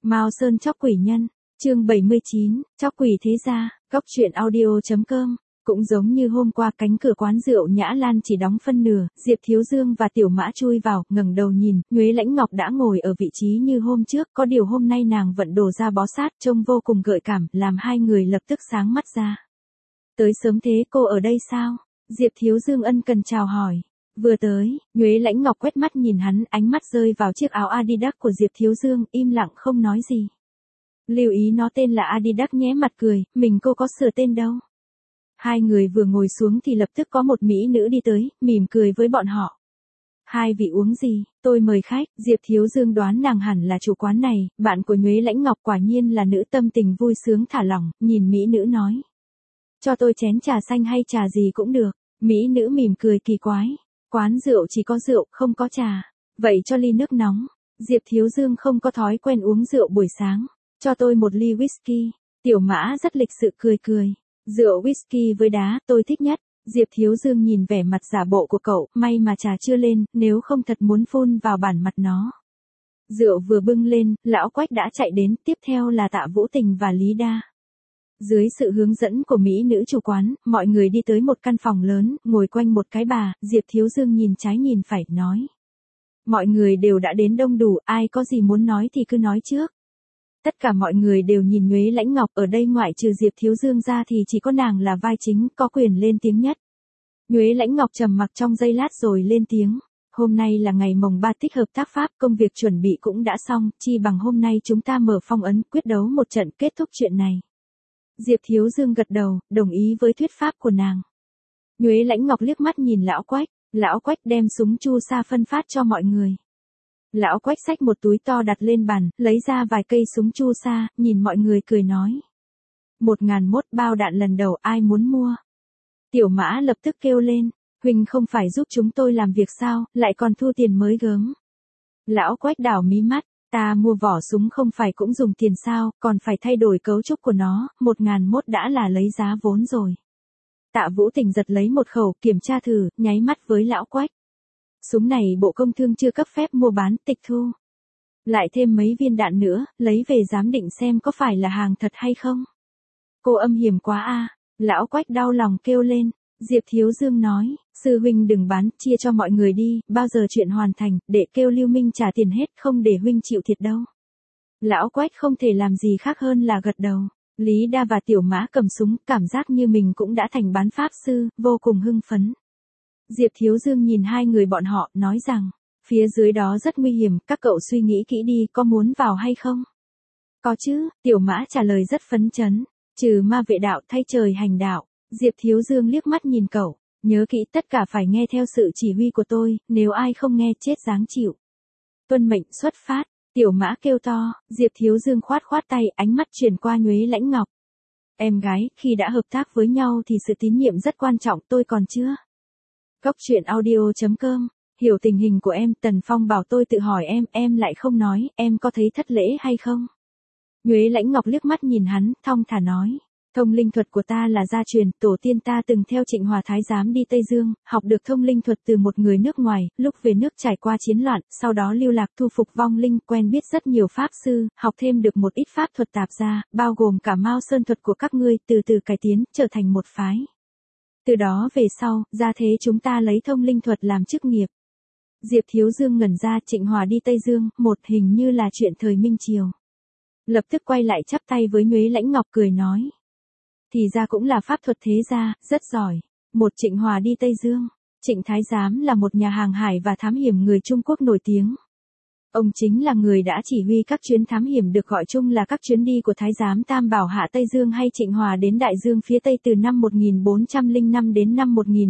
Mao Sơn chóc quỷ nhân, chương 79, chóc quỷ thế gia, góc truyện audio.com. Cũng giống như hôm qua, cánh cửa quán rượu Nhã Lan chỉ đóng phân nửa, Diệp Thiếu Dương và Tiểu Mã chui vào, ngẩng đầu nhìn, Nhuế Lãnh Ngọc đã ngồi ở vị trí như hôm trước, có điều hôm nay nàng vận đồ ra bó sát, trông vô cùng gợi cảm, làm hai người lập tức sáng mắt ra. Tới sớm thế, cô ở đây sao? Diệp Thiếu Dương ân cần chào hỏi. Vừa tới, Nhuế Lãnh Ngọc quét mắt nhìn hắn, ánh mắt rơi vào chiếc áo Adidas của Diệp Thiếu Dương, im lặng không nói gì. Lưu ý nó tên là Adidas nhé, mặt cười, mình cô có sửa tên đâu. Hai người vừa ngồi xuống thì lập tức có một mỹ nữ đi tới, mỉm cười với bọn họ. Hai vị uống gì, tôi mời khách. Diệp Thiếu Dương đoán nàng hẳn là chủ quán này, bạn của Nhuế Lãnh Ngọc quả nhiên là nữ tâm tình vui sướng thả lỏng, nhìn mỹ nữ nói. Cho tôi chén trà xanh hay trà gì cũng được. Mỹ nữ mỉm cười kỳ quái. Quán rượu chỉ có rượu, không có trà. Vậy cho ly nước nóng. Diệp Thiếu Dương không có thói quen uống rượu buổi sáng. Cho tôi một ly whisky. Tiểu Mã rất lịch sự cười cười. Rượu whisky với đá, tôi thích nhất. Diệp Thiếu Dương nhìn vẻ mặt giả bộ của cậu, may mà trà chưa lên, nếu không thật muốn phun vào bản mặt nó. Rượu vừa bưng lên, lão Quách đã chạy đến, tiếp theo là Tạ Vũ Tình và Lý Đa. Dưới sự hướng dẫn của mỹ nữ chủ quán, mọi người đi tới một căn phòng lớn, ngồi quanh một cái bà, Diệp Thiếu Dương nhìn trái nhìn phải, nói. Mọi người đều đã đến đông đủ, ai có gì muốn nói thì cứ nói trước. Tất cả mọi người đều nhìn Nhuế Lãnh Ngọc, ở đây ngoại trừ Diệp Thiếu Dương ra thì chỉ có nàng là vai chính, có quyền lên tiếng nhất. Nhuế Lãnh Ngọc trầm mặc trong giây lát rồi lên tiếng. Hôm nay là ngày mồng 3 tích hợp tác pháp, công việc chuẩn bị cũng đã xong, chi bằng hôm nay chúng ta mở phong ấn, quyết đấu một trận, kết thúc chuyện này. Diệp Thiếu Dương gật đầu, đồng ý với thuyết pháp của nàng. Nhuế Lãnh Ngọc liếc mắt nhìn lão Quách đem súng chu sa phân phát cho mọi người. Lão Quách xách một túi to đặt lên bàn, lấy ra vài cây súng chu sa, nhìn mọi người cười nói. 1001 bao đạn lần đầu, ai muốn mua? Tiểu Mã lập tức kêu lên, Huỳnh không phải giúp chúng tôi làm việc sao, lại còn thu tiền mới gớm. Lão Quách đảo mí mắt, ta mua vỏ súng không phải cũng dùng tiền sao, còn phải thay đổi cấu trúc của nó, 1001 đã là lấy giá vốn rồi. Tạ Vũ Tình giật lấy một khẩu, kiểm tra thử, nháy mắt với lão Quách. Súng này Bộ Công Thương chưa cấp phép mua bán, tịch thu. Lại thêm mấy viên đạn nữa, lấy về giám định xem có phải là hàng thật hay không. Cô âm hiểm quá a. Lão Quách đau lòng kêu lên. Diệp Thiếu Dương nói, sư huynh đừng bán, chia cho mọi người đi, bao giờ chuyện hoàn thành, để kêu Lưu Minh trả tiền hết, không để huynh chịu thiệt đâu. Lão Quách không thể làm gì khác hơn là gật đầu. Lý Đa và Tiểu Mã cầm súng, cảm giác như mình cũng đã thành bán pháp sư, vô cùng hưng phấn. Diệp Thiếu Dương nhìn hai người bọn họ, nói rằng, phía dưới đó rất nguy hiểm, các cậu suy nghĩ kỹ đi, có muốn vào hay không? Có chứ, Tiểu Mã trả lời rất phấn chấn, trừ ma vệ đạo thay trời hành đạo. Diệp Thiếu Dương liếc mắt nhìn cậu, nhớ kỹ tất cả phải nghe theo sự chỉ huy của tôi, nếu ai không nghe chết dáng chịu. Tuân mệnh xuất phát, Tiểu Mã kêu to, Diệp Thiếu Dương khoát khoát tay, ánh mắt chuyển qua Nhuế Lãnh Ngọc. Em gái, khi đã hợp tác với nhau thì sự tín nhiệm rất quan trọng, tôi còn chưa. Góc truyện audio.com, hiểu tình hình của em, Tần Phong bảo tôi tự hỏi em lại không nói, em có thấy thất lễ hay không? Nhuế Lãnh Ngọc liếc mắt nhìn hắn, thong thả nói. Thông linh thuật của ta là gia truyền, tổ tiên ta từng theo Trịnh Hòa Thái Giám đi Tây Dương, học được thông linh thuật từ một người nước ngoài, lúc về nước trải qua chiến loạn, sau đó lưu lạc thu phục vong linh, quen biết rất nhiều pháp sư, học thêm được một ít pháp thuật tạp gia, bao gồm cả Mao Sơn thuật của các ngươi, từ từ cải tiến, trở thành một phái. Từ đó về sau, gia thế chúng ta lấy thông linh thuật làm chức nghiệp. Diệp Thiếu Dương ngẩn ra, Trịnh Hòa đi Tây Dương, một hình như là chuyện thời Minh Triều. Lập tức quay lại chắp tay với Nhuế Lãnh Ngọc cười nói. Thì ra cũng là pháp thuật thế gia, rất giỏi. Một Trịnh Hòa đi Tây Dương. Trịnh Thái Giám là một nhà hàng hải và thám hiểm người Trung Quốc nổi tiếng. Ông chính là người đã chỉ huy các chuyến thám hiểm được gọi chung là các chuyến đi của Thái Giám Tam Bảo hạ Tây Dương hay Trịnh Hòa đến Đại Dương phía Tây từ năm 1405 đến năm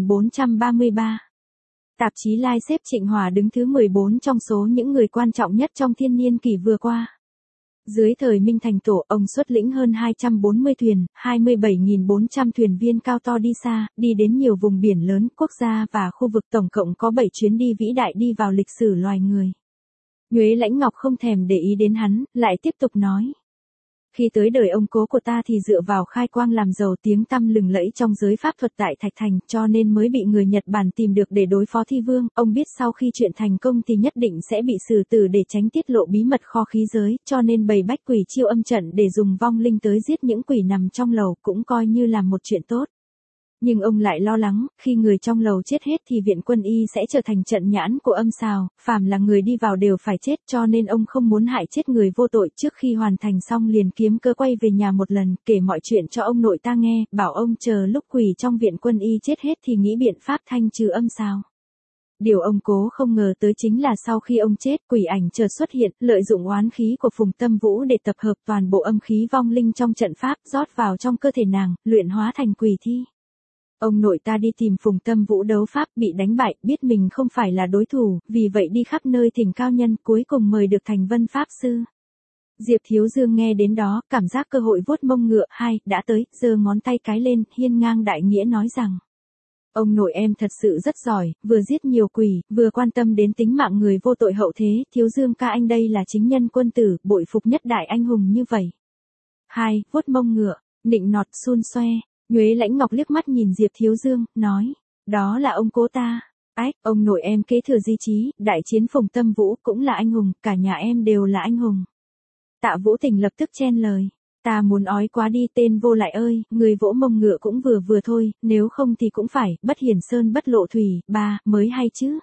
1433. Tạp chí Life xếp Trịnh Hòa đứng thứ 14 trong số những người quan trọng nhất trong thiên niên kỷ vừa qua. Dưới thời Minh Thành Tổ, ông xuất lĩnh hơn 240 thuyền, 27.400 thuyền viên cao to đi xa, đi đến nhiều vùng biển lớn, quốc gia và khu vực, tổng cộng có 7 chuyến đi vĩ đại đi vào lịch sử loài người. Nhuế Lãnh Ngọc không thèm để ý đến hắn, lại tiếp tục nói. Khi tới đời ông cố của ta thì dựa vào khai quang làm giàu tiếng tăm lừng lẫy trong giới pháp thuật tại Thạch Thành cho nên mới bị người Nhật Bản tìm được để đối phó thi vương. Ông biết sau khi chuyện thành công thì nhất định sẽ bị xử tử để tránh tiết lộ bí mật kho khí giới, cho nên bày bách quỷ chiêu âm trận để dùng vong linh tới giết những quỷ nằm trong lầu cũng coi như là một chuyện tốt. Nhưng ông lại lo lắng, khi người trong lầu chết hết thì viện quân y sẽ trở thành trận nhãn của âm xào, phàm là người đi vào đều phải chết cho nên ông không muốn hại chết người vô tội. Trước khi hoàn thành xong liền kiếm cớ quay về nhà một lần, kể mọi chuyện cho ông nội ta nghe, bảo ông chờ lúc quỷ trong viện quân y chết hết thì nghĩ biện pháp thanh trừ âm xào. Điều ông cố không ngờ tới chính là sau khi ông chết, quỷ ảnh chợt xuất hiện, lợi dụng oán khí của Phùng Tâm Vũ để tập hợp toàn bộ âm khí vong linh trong trận pháp, rót vào trong cơ thể nàng, luyện hóa thành quỷ thi. Ông nội ta đi tìm Phùng Tâm Vũ đấu pháp, bị đánh bại, biết mình không phải là đối thủ, vì vậy đi khắp nơi thỉnh cao nhân, cuối cùng mời được Thành Vân Pháp Sư. Diệp Thiếu Dương nghe đến đó, cảm giác cơ hội vuốt mông ngựa, đã tới, giơ ngón tay cái lên, hiên ngang đại nghĩa nói rằng. Ông nội em thật sự rất giỏi, vừa giết nhiều quỷ, vừa quan tâm đến tính mạng người vô tội hậu thế, Thiếu Dương ca anh đây là chính nhân quân tử, bội phục nhất đại anh hùng như vậy. Vuốt mông ngựa, nịnh nọt xun xoe. Nhuế Lãnh Ngọc liếc mắt nhìn Diệp Thiếu Dương, nói, đó là ông cố ta. Ông nội em kế thừa di chí, đại chiến Phùng Tâm Vũ cũng là anh hùng, cả nhà em đều là anh hùng. Tạ Vũ Tình lập tức chen lời, ta muốn ói quá đi tên vô lại ơi, người vỗ mông ngựa cũng vừa vừa thôi, nếu không thì cũng phải, bất hiển sơn bất lộ thủy, mới hay chứ.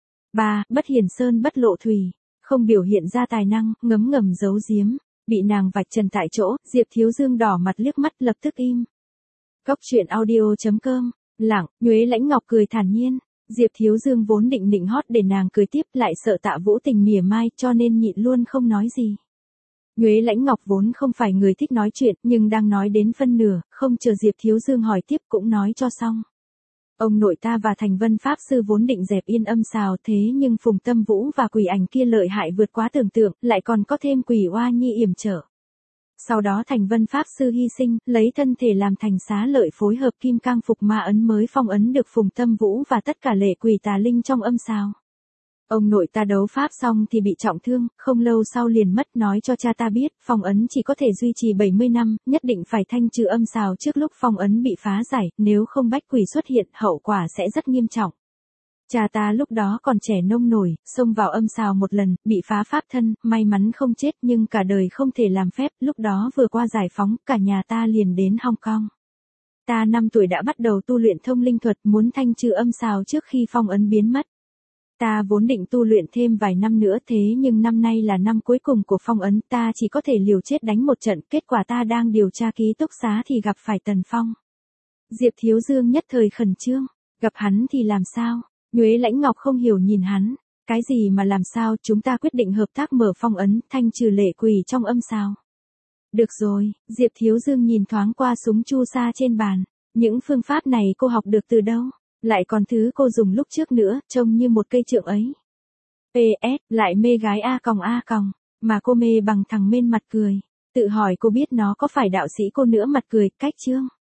Bất hiển sơn bất lộ thủy, không biểu hiện ra tài năng, ngấm ngầm giấu giếm, bị nàng vạch trần tại chỗ, Diệp Thiếu Dương đỏ mặt liếc mắt lập tức im. Góc truyện audio.com, lặng, Nhuế Lãnh Ngọc cười thản nhiên, Diệp Thiếu Dương vốn định nịnh hót để nàng cười tiếp lại sợ Tạ Vũ Tình mỉa mai cho nên nhịn luôn không nói gì. Nhuế Lãnh Ngọc vốn không phải người thích nói chuyện nhưng đang nói đến phân nửa, không chờ Diệp Thiếu Dương hỏi tiếp cũng nói cho xong. Ông nội ta và Thành Vân Pháp Sư vốn định dẹp yên âm xào thế nhưng Phùng Tâm Vũ và quỷ ảnh kia lợi hại vượt quá tưởng tượng, lại còn có thêm quỷ oa nhi yểm trở. Sau đó Thành Vân Pháp Sư hy sinh, lấy thân thể làm thành xá lợi phối hợp kim cang phục ma ấn mới phong ấn được Phùng Tâm Vũ và tất cả lệ quỷ tà linh trong âm xào. Ông nội ta đấu pháp xong thì bị trọng thương, không lâu sau liền mất, nói cho cha ta biết, phong ấn chỉ có thể duy trì 70 năm, nhất định phải thanh trừ âm xào trước lúc phong ấn bị phá giải, nếu không bách quỷ xuất hiện, hậu quả sẽ rất nghiêm trọng. Cha ta lúc đó còn trẻ nông nổi, xông vào âm xào một lần, bị phá pháp thân, may mắn không chết nhưng cả đời không thể làm phép, lúc đó vừa qua giải phóng, cả nhà ta liền đến Hong Kong. Ta 5 tuổi đã bắt đầu tu luyện thông linh thuật, muốn thanh trừ âm xào trước khi phong ấn biến mất. Ta vốn định tu luyện thêm vài năm nữa thế nhưng năm nay là năm cuối cùng của phong ấn, ta chỉ có thể liều chết đánh một trận, kết quả ta đang điều tra ký túc xá thì gặp phải Tần Phong. Diệp Thiếu Dương nhất thời khẩn trương, gặp hắn thì làm sao? Nhuế Lãnh Ngọc không hiểu nhìn hắn, cái gì mà làm sao, chúng ta quyết định hợp tác mở phong ấn, thanh trừ lệ quỷ trong âm xào. Được rồi, Diệp Thiếu Dương nhìn thoáng qua súng chu sa trên bàn, những phương pháp này cô học được từ đâu? Lại còn thứ cô dùng lúc trước nữa, trông như một cây trượng ấy. PS, lại mê gái A còng, mà cô mê bằng thằng Mên mặt cười. Tự hỏi cô biết nó có phải đạo sĩ cô nữa mặt cười, cách chương.